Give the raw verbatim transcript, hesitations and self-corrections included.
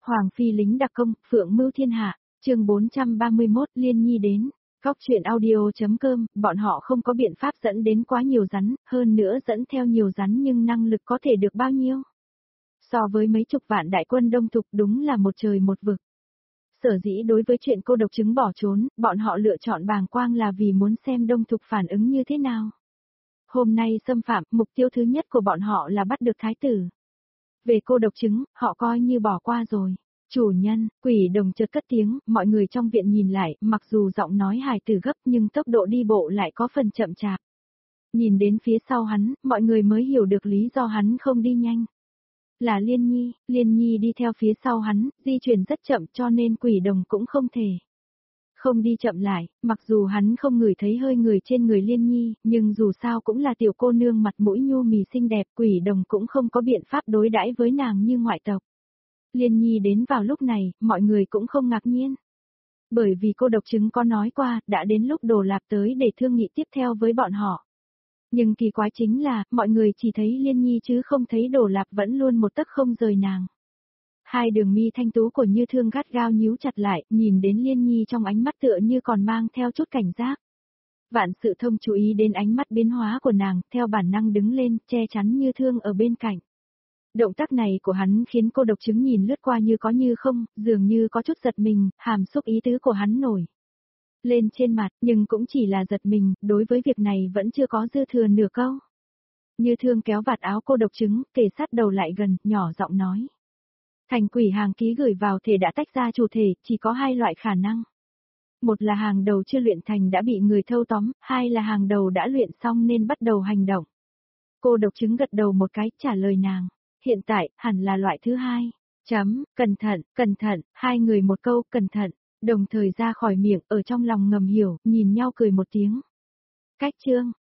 Hoàng phi lính đặc công, phượng mưu thiên hạ, chương bốn trăm ba mươi mốt Liên Nhi đến. Góc truyện audio.com, bọn họ không có biện pháp dẫn đến quá nhiều rắn, hơn nữa dẫn theo nhiều rắn nhưng năng lực có thể được bao nhiêu. So với mấy chục vạn đại quân đông thục đúng là một trời một vực. Sở dĩ đối với chuyện cô độc trứng bỏ trốn, bọn họ lựa chọn bàng quang là vì muốn xem đông thục phản ứng như thế nào. Hôm nay xâm phạm, mục tiêu thứ nhất của bọn họ là bắt được thái tử. Về cô độc trứng, họ coi như bỏ qua rồi. Chủ nhân, quỷ đồng chợt cất tiếng, mọi người trong viện nhìn lại, mặc dù giọng nói hài tử gấp nhưng tốc độ đi bộ lại có phần chậm chạp. Nhìn đến phía sau hắn, mọi người mới hiểu được lý do hắn không đi nhanh. Là Liên Nhi, Liên Nhi đi theo phía sau hắn, di chuyển rất chậm cho nên quỷ đồng cũng không thể. Không đi chậm lại, mặc dù hắn không ngửi thấy hơi người trên người Liên Nhi, nhưng dù sao cũng là tiểu cô nương mặt mũi nhu mì xinh đẹp, quỷ đồng cũng không có biện pháp đối đãi với nàng như ngoại tộc. Liên Nhi đến vào lúc này, mọi người cũng không ngạc nhiên. Bởi vì cô độc trứng có nói qua, đã đến lúc Đồ Lạp tới để thương nghị tiếp theo với bọn họ. Nhưng kỳ quái chính là, mọi người chỉ thấy Liên Nhi chứ không thấy Đồ Lạp vẫn luôn một tấc không rời nàng. Hai đường mi thanh tú của Như Thương gắt gao nhíu chặt lại, nhìn đến Liên Nhi trong ánh mắt tựa như còn mang theo chút cảnh giác. Vạn Sự Thông chú ý đến ánh mắt biến hóa của nàng, theo bản năng đứng lên, che chắn Như Thương ở bên cạnh. Động tác này của hắn khiến cô độc trứng nhìn lướt qua như có như không, dường như có chút giật mình, hàm xúc ý tứ của hắn nổi lên trên mặt, nhưng cũng chỉ là giật mình, đối với việc này vẫn chưa có dư thừa nửa câu. Như Thương kéo vạt áo cô độc trứng, kề sát đầu lại gần, nhỏ giọng nói. Thành quỷ hàng ký gửi vào thể đã tách ra chủ thể, chỉ có hai loại khả năng. Một là hàng đầu chưa luyện thành đã bị người thâu tóm, hai là hàng đầu đã luyện xong nên bắt đầu hành động. Cô độc trứng gật đầu một cái, trả lời nàng. Hiện tại, hẳn là loại thứ hai. Chấm, cẩn thận, cẩn thận, hai người một câu, cẩn thận, đồng thời ra khỏi miệng, ở trong lòng ngầm hiểu, nhìn nhau cười một tiếng. Cách chương,